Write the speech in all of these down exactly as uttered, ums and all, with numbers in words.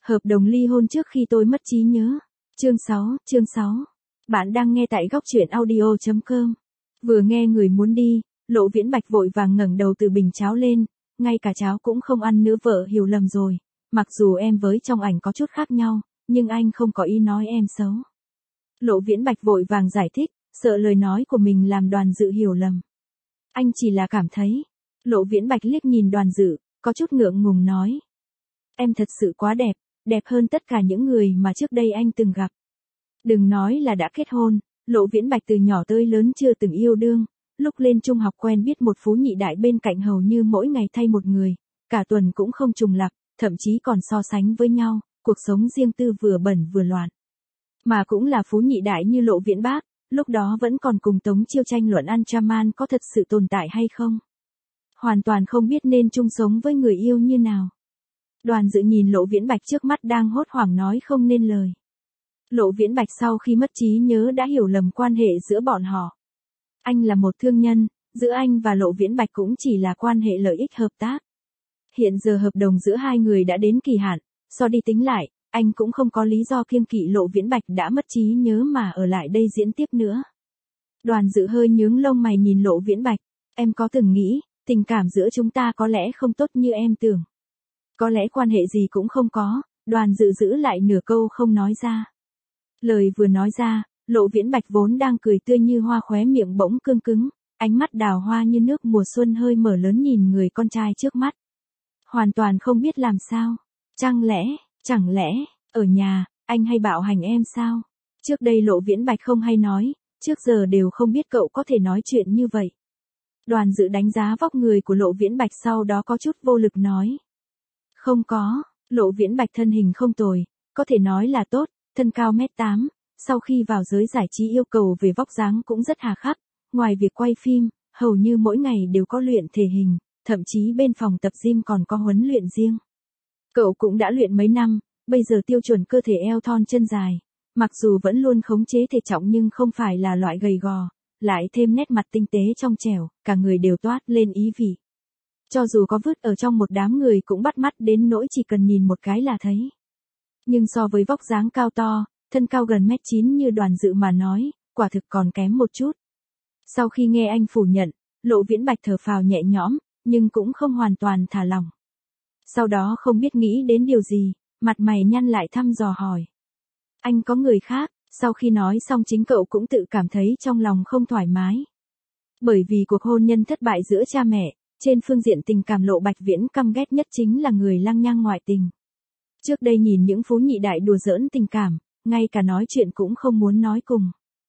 Hợp đồng ly hôn trước khi tôi mất trí nhớ. Chương sáu, chương sáu. Bạn đang nghe tại góc truyện audio chấm com. Vừa nghe người muốn đi, Lộ Viễn Bạch vội vàng ngẩng đầu từ bình cháo lên, ngay cả cháo cũng không ăn nữa. Vợ hiểu lầm rồi, mặc dù em với trong ảnh có chút khác nhau, nhưng anh không có ý nói em xấu. Lộ Viễn Bạch vội vàng giải thích, sợ lời nói của mình làm Đoàn Dự hiểu lầm. Anh chỉ là cảm thấy. Lộ Viễn Bạch liếc nhìn Đoàn Dự, có chút ngượng ngùng nói. Em thật sự quá đẹp, đẹp hơn tất cả những người mà trước đây anh từng gặp. Đừng nói là đã kết hôn, Lộ Viễn Bạch từ nhỏ tới lớn chưa từng yêu đương, lúc lên trung học quen biết một phú nhị đại bên cạnh hầu như mỗi ngày thay một người, cả tuần cũng không trùng lặp, thậm chí còn so sánh với nhau, cuộc sống riêng tư vừa bẩn vừa loạn. Mà cũng là phú nhị đại như Lộ Viễn Bác, lúc đó vẫn còn cùng Tống Chiêu tranh luận Ultraman có thật sự tồn tại hay không. Hoàn toàn không biết nên chung sống với người yêu như nào. Đoàn Dự nhìn Lộ Viễn Bạch trước mắt đang hốt hoảng nói không nên lời. Lộ Viễn Bạch sau khi mất trí nhớ đã hiểu lầm quan hệ giữa bọn họ. Anh là một thương nhân, giữa anh và Lộ Viễn Bạch cũng chỉ là quan hệ lợi ích hợp tác. Hiện giờ hợp đồng giữa hai người đã đến kỳ hạn, so đi tính lại, anh cũng không có lý do kiêng kỵ Lộ Viễn Bạch đã mất trí nhớ mà ở lại đây diễn tiếp nữa. Đoàn Dự hơi nhướng lông mày nhìn Lộ Viễn Bạch, em có từng nghĩ, tình cảm giữa chúng ta có lẽ không tốt như em tưởng. Có lẽ quan hệ gì cũng không có, Đoàn Dự giữ lại nửa câu không nói ra. Lời vừa nói ra, Lộ Viễn Bạch vốn đang cười tươi như hoa khóe miệng bỗng cương cứng, ánh mắt đào hoa như nước mùa xuân hơi mở lớn nhìn người con trai trước mắt. Hoàn toàn không biết làm sao. Chẳng lẽ, chẳng lẽ, ở nhà, anh hay bạo hành em sao? Trước đây Lộ Viễn Bạch không hay nói, trước giờ đều không biết cậu có thể nói chuyện như vậy. Đoàn Dự đánh giá vóc người của Lộ Viễn Bạch sau đó có chút vô lực nói. Không có, Lộ Viễn Bạch thân hình không tồi, có thể nói là tốt, thân cao mét tám, sau khi vào giới giải trí yêu cầu về vóc dáng cũng rất hà khắc, ngoài việc quay phim, hầu như mỗi ngày đều có luyện thể hình, thậm chí bên phòng tập gym còn có huấn luyện riêng. Cậu cũng đã luyện mấy năm, bây giờ tiêu chuẩn cơ thể eo thon chân dài, mặc dù vẫn luôn khống chế thể trọng nhưng không phải là loại gầy gò, lại thêm nét mặt tinh tế trong trẻo, cả người đều toát lên ý vị. Cho dù có vứt ở trong một đám người cũng bắt mắt đến nỗi chỉ cần nhìn một cái là thấy. Nhưng so với vóc dáng cao to, thân cao gần mét chín như Đoàn Dự mà nói, quả thực còn kém một chút. Sau khi nghe anh phủ nhận, Lộ Viễn Bạch thở phào nhẹ nhõm, nhưng cũng không hoàn toàn thả lỏng. Sau đó không biết nghĩ đến điều gì, mặt mày nhăn lại thăm dò hỏi. Anh có người khác, sau khi nói xong chính cậu cũng tự cảm thấy trong lòng không thoải mái. Bởi vì cuộc hôn nhân thất bại giữa cha mẹ, trên phương diện tình cảm Lộ Bạch Viễn căm ghét nhất chính là người lăng nhăng ngoại tình. Trước đây nhìn những phú nhị đại đùa giỡn tình cảm, ngay cả nói chuyện cũng không muốn nói cùng.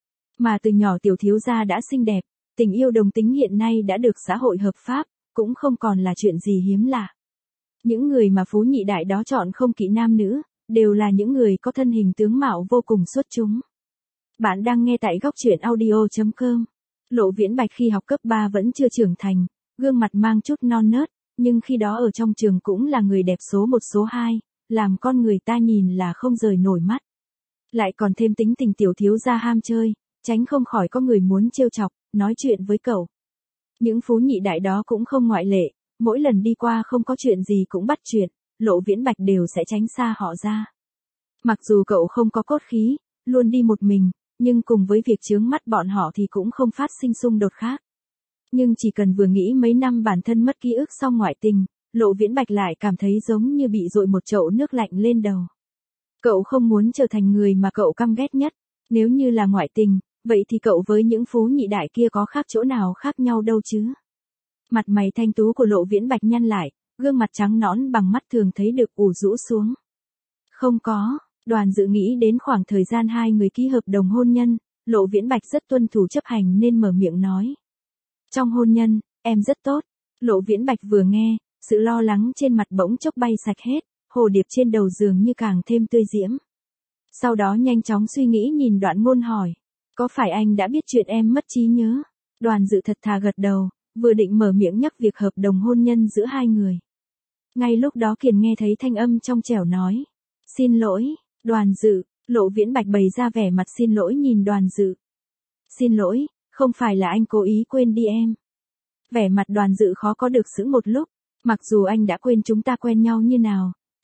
Mà từ nhỏ tiểu thiếu gia đã xinh đẹp, tình yêu đồng tính hiện nay đã được xã hội hợp pháp, cũng không còn là chuyện gì hiếm lạ. Những người mà phú nhị đại đó chọn không kỵ nam nữ, đều là những người có thân hình tướng mạo vô cùng xuất chúng. Bạn đang nghe tại góc truyện audio chấm com. Lộ Viễn Bạch khi học cấp ba vẫn chưa trưởng thành, gương mặt mang chút non nớt, nhưng khi đó ở trong trường cũng là người đẹp số một số hai, làm con người ta nhìn là không rời nổi mắt. Lại còn thêm tính tình tiểu thiếu gia ham chơi, tránh không khỏi có người muốn trêu chọc, nói chuyện với cậu. Những phú nhị đại đó cũng không ngoại lệ, mỗi lần đi qua không có chuyện gì cũng bắt chuyện, Lộ Viễn Bạch đều sẽ tránh xa họ ra. Mặc dù cậu không có cốt khí, luôn đi một mình, nhưng cùng với việc chướng mắt bọn họ thì cũng không phát sinh xung đột khác. Nhưng chỉ cần vừa nghĩ mấy năm bản thân mất ký ức sau ngoại tình, Lộ Viễn Bạch lại cảm thấy giống như bị dội một chậu nước lạnh lên đầu. Cậu không muốn trở thành người mà cậu căm ghét nhất, nếu như là ngoại tình, vậy thì cậu với những phú nhị đại kia có khác chỗ nào khác nhau đâu chứ. Mặt mày thanh tú của Lộ Viễn Bạch nhăn lại, gương mặt trắng nõn bằng mắt thường thấy được ủ rũ xuống. Không có, Đoàn Dự nghĩ đến khoảng thời gian hai người ký hợp đồng hôn nhân, Lộ Viễn Bạch rất tuân thủ chấp hành nên mở miệng nói. Trong hôn nhân, em rất tốt. Lộ Viễn Bạch vừa nghe, sự lo lắng trên mặt bỗng chốc bay sạch hết, hồ điệp trên đầu giường như càng thêm tươi diễm. Sau đó nhanh chóng suy nghĩ nhìn Đoạn Ngôn hỏi, có phải anh đã biết chuyện em mất trí nhớ? Đoàn Dự thật thà gật đầu, vừa định mở miệng nhắc việc hợp đồng hôn nhân giữa hai người. Ngay lúc đó Kiền nghe thấy thanh âm trong trẻo nói, xin lỗi, Đoàn Dự. Lộ Viễn Bạch bày ra vẻ mặt xin lỗi nhìn Đoàn Dự. Xin lỗi, không phải là anh cố ý quên đi em. Vẻ mặt Đoàn Dự khó có được sững một lúc, mặc dù anh đã quên chúng ta quen nhau như nào,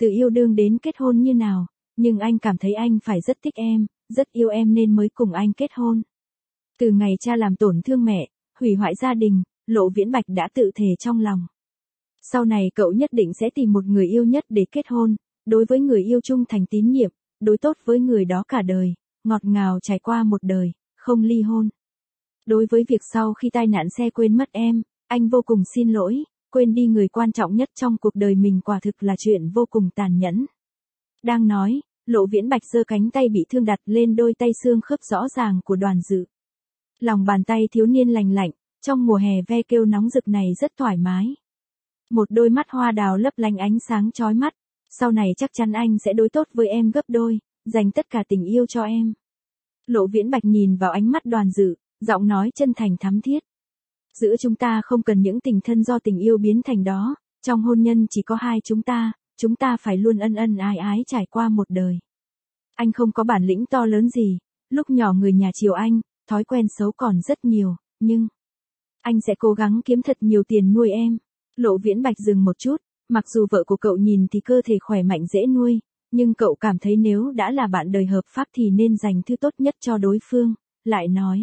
từ yêu đương đến kết hôn như nào, nhưng anh cảm thấy anh phải rất thích em, rất yêu em nên mới cùng anh kết hôn. Từ ngày cha làm tổn thương mẹ, hủy hoại gia đình, Lộ Viễn Bạch đã tự thề trong lòng. Sau này cậu nhất định sẽ tìm một người yêu nhất để kết hôn, đối với người yêu trung thành tín nhiệm, đối tốt với người đó cả đời, ngọt ngào trải qua một đời, không ly hôn. Đối với việc sau khi tai nạn xe quên mất em, anh vô cùng xin lỗi, quên đi người quan trọng nhất trong cuộc đời mình quả thực là chuyện vô cùng tàn nhẫn. Đang nói, Lộ Viễn Bạch giơ cánh tay bị thương đặt lên đôi tay xương khớp rõ ràng của Đoàn Dự. Lòng bàn tay thiếu niên lành lạnh, trong mùa hè ve kêu nóng rực này rất thoải mái. Một đôi mắt hoa đào lấp lánh ánh sáng chói mắt, sau này chắc chắn anh sẽ đối tốt với em gấp đôi, dành tất cả tình yêu cho em. Lộ Viễn Bạch nhìn vào ánh mắt Đoàn Dự, giọng nói chân thành thắm thiết. Giữa chúng ta không cần những tình thân do tình yêu biến thành đó, trong hôn nhân chỉ có hai chúng ta, chúng ta phải luôn ân ân ái ái trải qua một đời. Anh không có bản lĩnh to lớn gì, lúc nhỏ người nhà chiều anh, thói quen xấu còn rất nhiều, nhưng anh sẽ cố gắng kiếm thật nhiều tiền nuôi em. Lộ Viễn Bạch dừng một chút, mặc dù vợ của cậu nhìn thì cơ thể khỏe mạnh dễ nuôi, nhưng cậu cảm thấy nếu đã là bạn đời hợp pháp thì nên dành thứ tốt nhất cho đối phương, lại nói.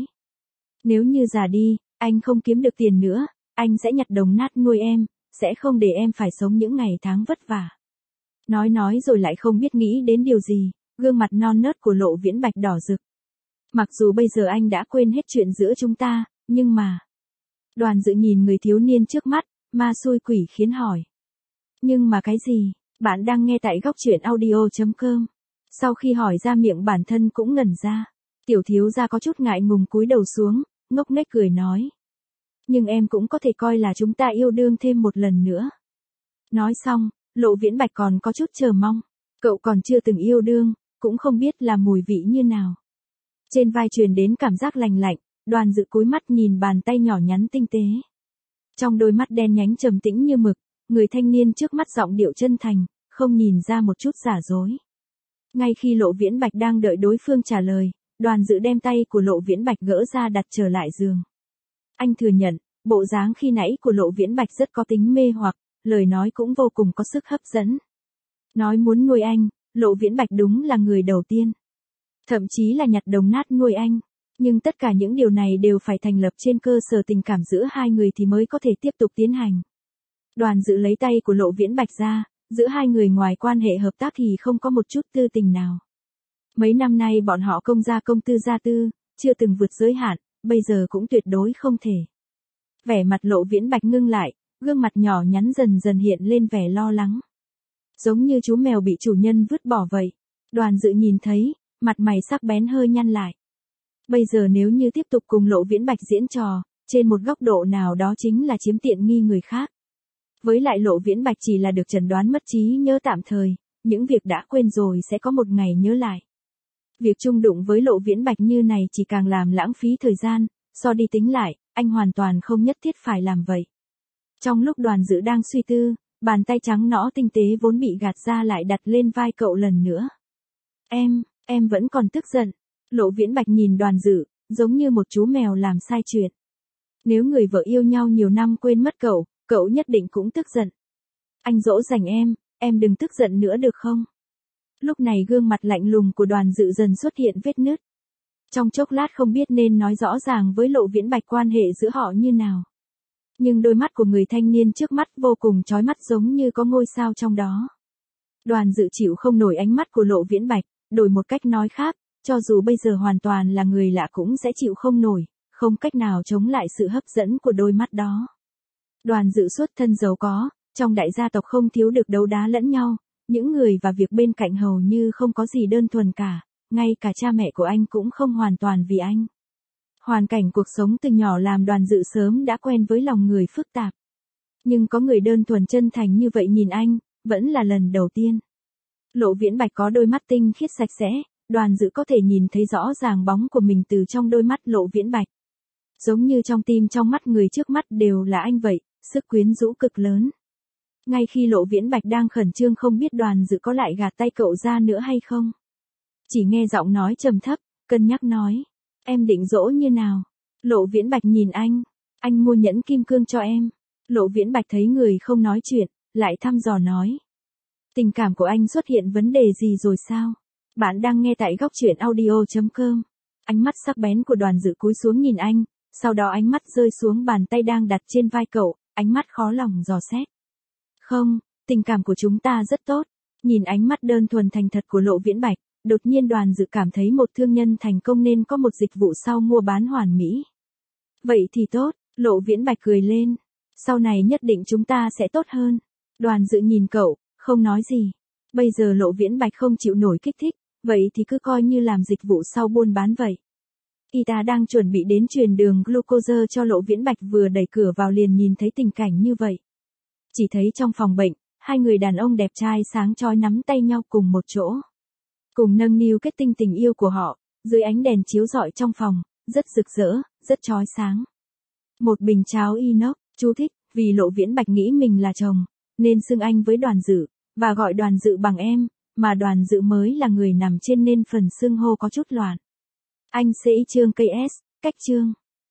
Nếu như già đi, anh không kiếm được tiền nữa, anh sẽ nhặt đồng nát nuôi em, sẽ không để em phải sống những ngày tháng vất vả. Nói nói rồi lại không biết nghĩ đến điều gì, gương mặt non nớt của Lộ Viễn Bạch đỏ rực. Mặc dù bây giờ anh đã quên hết chuyện giữa chúng ta, nhưng mà... Đoàn Dự nhìn người thiếu niên trước mắt, ma xui quỷ khiến hỏi. Nhưng mà cái gì? Bạn đang nghe tại góc truyện audio chấm com. Sau khi hỏi ra miệng bản thân cũng ngẩn ra. Tiểu thiếu gia có chút ngại ngùng cúi đầu xuống, ngốc nghếch cười nói. Nhưng em cũng có thể coi là chúng ta yêu đương thêm một lần nữa. Nói xong, Lộ Viễn Bạch còn có chút chờ mong. Cậu còn chưa từng yêu đương, cũng không biết là mùi vị như nào. Trên vai truyền đến cảm giác lành lạnh, Đoàn Dự cúi mắt nhìn bàn tay nhỏ nhắn tinh tế. Trong đôi mắt đen nhánh trầm tĩnh như mực, người thanh niên trước mắt giọng điệu chân thành, không nhìn ra một chút giả dối. Ngay khi Lộ Viễn Bạch đang đợi đối phương trả lời, Đoàn Dự đem tay của Lộ Viễn Bạch gỡ ra đặt trở lại giường. Anh thừa nhận, bộ dáng khi nãy của Lộ Viễn Bạch rất có tính mê hoặc, lời nói cũng vô cùng có sức hấp dẫn. Nói muốn nuôi anh, Lộ Viễn Bạch đúng là người đầu tiên. Thậm chí là nhặt đồng nát nuôi anh. Nhưng tất cả những điều này đều phải thành lập trên cơ sở tình cảm giữa hai người thì mới có thể tiếp tục tiến hành. Đoàn Dự lấy tay của Lộ Viễn Bạch ra, giữa hai người ngoài quan hệ hợp tác thì không có một chút tư tình nào. Mấy năm nay bọn họ công gia công tư gia tư, chưa từng vượt giới hạn, bây giờ cũng tuyệt đối không thể. Vẻ mặt Lộ Viễn Bạch ngưng lại, gương mặt nhỏ nhắn dần dần hiện lên vẻ lo lắng. Giống như chú mèo bị chủ nhân vứt bỏ vậy. Đoàn Dự nhìn thấy, mặt mày sắc bén hơi nhăn lại. Bây giờ nếu như tiếp tục cùng Lộ Viễn Bạch diễn trò, trên một góc độ nào đó chính là chiếm tiện nghi người khác. Với lại Lộ Viễn Bạch chỉ là được chẩn đoán mất trí nhớ tạm thời, những việc đã quên rồi sẽ có một ngày nhớ lại. Việc chung đụng với Lộ Viễn Bạch như này chỉ càng làm lãng phí thời gian, so đi tính lại, anh hoàn toàn không nhất thiết phải làm vậy. Trong lúc Đoàn Dự đang suy tư, bàn tay trắng nõn tinh tế vốn bị gạt ra lại đặt lên vai cậu lần nữa. Em, em vẫn còn tức giận. Lộ Viễn Bạch nhìn Đoàn Dự, giống như một chú mèo làm sai chuyện. Nếu người vợ yêu nhau nhiều năm quên mất cậu, cậu nhất định cũng tức giận. Anh dỗ dành em, em đừng tức giận nữa được không? Lúc này gương mặt lạnh lùng của Đoàn Dự dần xuất hiện vết nứt. Trong chốc lát không biết nên nói rõ ràng với Lộ Viễn Bạch quan hệ giữa họ như nào. Nhưng đôi mắt của người thanh niên trước mắt vô cùng chói mắt giống như có ngôi sao trong đó. Đoàn Dự chịu không nổi ánh mắt của Lộ Viễn Bạch, đổi một cách nói khác, cho dù bây giờ hoàn toàn là người lạ cũng sẽ chịu không nổi, không cách nào chống lại sự hấp dẫn của đôi mắt đó. Đoàn Dự xuất thân giàu có, trong đại gia tộc không thiếu được đấu đá lẫn nhau, những người và việc bên cạnh hầu như không có gì đơn thuần cả, ngay cả cha mẹ của anh cũng không hoàn toàn vì anh. Hoàn cảnh cuộc sống từ nhỏ làm Đoàn Dự sớm đã quen với lòng người phức tạp. Nhưng có người đơn thuần chân thành như vậy nhìn anh, vẫn là lần đầu tiên. Lộ Viễn Bạch có đôi mắt tinh khiết sạch sẽ, Đoàn Dự có thể nhìn thấy rõ ràng bóng của mình từ trong đôi mắt Lộ Viễn Bạch. Giống như trong tim trong mắt người trước mắt đều là anh vậy, sức quyến rũ cực lớn. Ngay khi Lộ Viễn Bạch đang khẩn trương không biết Đoàn Dự có lại gạt tay cậu ra nữa hay không. Chỉ nghe giọng nói trầm thấp, cân nhắc nói. Em định dỗ như nào? Lộ Viễn Bạch nhìn anh. Anh mua nhẫn kim cương cho em. Lộ Viễn Bạch thấy người không nói chuyện, lại thăm dò nói. Tình cảm của anh xuất hiện vấn đề gì rồi sao? Bạn đang nghe tại góc chuyện audio chấm com. Ánh mắt sắc bén của Đoàn Dự cúi xuống nhìn anh, sau đó ánh mắt rơi xuống bàn tay đang đặt trên vai cậu, ánh mắt khó lòng dò xét. Không, tình cảm của chúng ta rất tốt. Nhìn ánh mắt đơn thuần thành thật của Lộ Viễn Bạch, đột nhiên Đoàn Dự cảm thấy một thương nhân thành công nên có một dịch vụ sau mua bán hoàn mỹ. Vậy thì tốt, Lộ Viễn Bạch cười lên. Sau này nhất định chúng ta sẽ tốt hơn. Đoàn Dự nhìn cậu, không nói gì. Bây giờ Lộ Viễn Bạch không chịu nổi kích thích, vậy thì cứ coi như làm dịch vụ sau buôn bán vậy. Y tá đang chuẩn bị đến truyền đường glucose cho Lộ Viễn Bạch vừa đẩy cửa vào liền nhìn thấy tình cảnh như vậy. Chỉ thấy trong phòng bệnh, hai người đàn ông đẹp trai sáng chói nắm tay nhau cùng một chỗ. Cùng nâng niu kết tinh tình yêu của họ, dưới ánh đèn chiếu rọi trong phòng, rất rực rỡ, rất chói sáng. Một bình cháo inox, chú thích, vì Lộ Viễn Bạch nghĩ mình là chồng, nên xưng anh với Đoàn Dự, và gọi Đoàn Dự bằng em, mà Đoàn Dự mới là người nằm trên nên phần xưng hô có chút loạn. Anh sĩ chương ca ét, cách chương.